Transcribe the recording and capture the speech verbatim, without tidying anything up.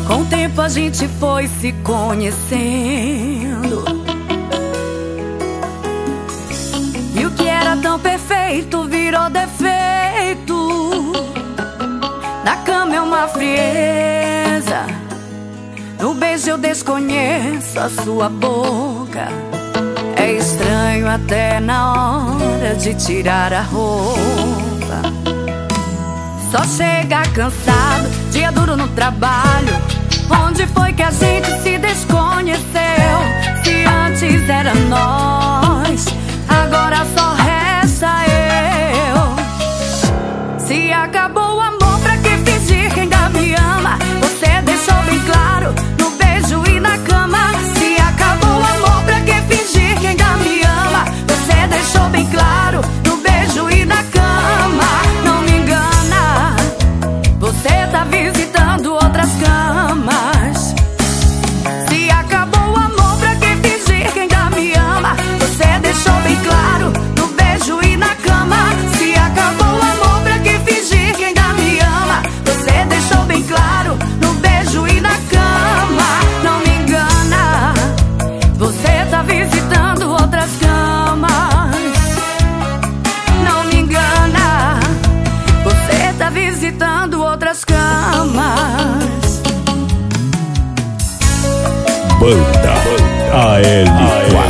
Com o tempo a gente foi se conhecendo, e o que era tão perfeito virou defeito. Na cama é uma frieza, no beijo eu desconheço a sua boca. É estranho até na hora de tirar a roupa. Só chega cansado, dia duro no trabalho. Onde foi que a gente se desconheceu? Se antes era nós, agora só resta eu. Se acabou o amor, pra que fingir que ainda me ama? Você deixou bem claro no beijo e na cama. Se acabou o amor, pra que fingir que ainda me ama? Você deixou bem claro no beijo e na cama. Não me engana, você tá visitando outras camas. Se acabou o amor, pra que fingir que ainda me ama? Você deixou bem claro no beijo e na cama. Se acabou o amor, pra que fingir que ainda me ama? Você deixou bem claro no beijo e na cama. Não me engana, você tá visitando outras camas. Não me engana, você tá visitando outras camas. Banda A L quatro.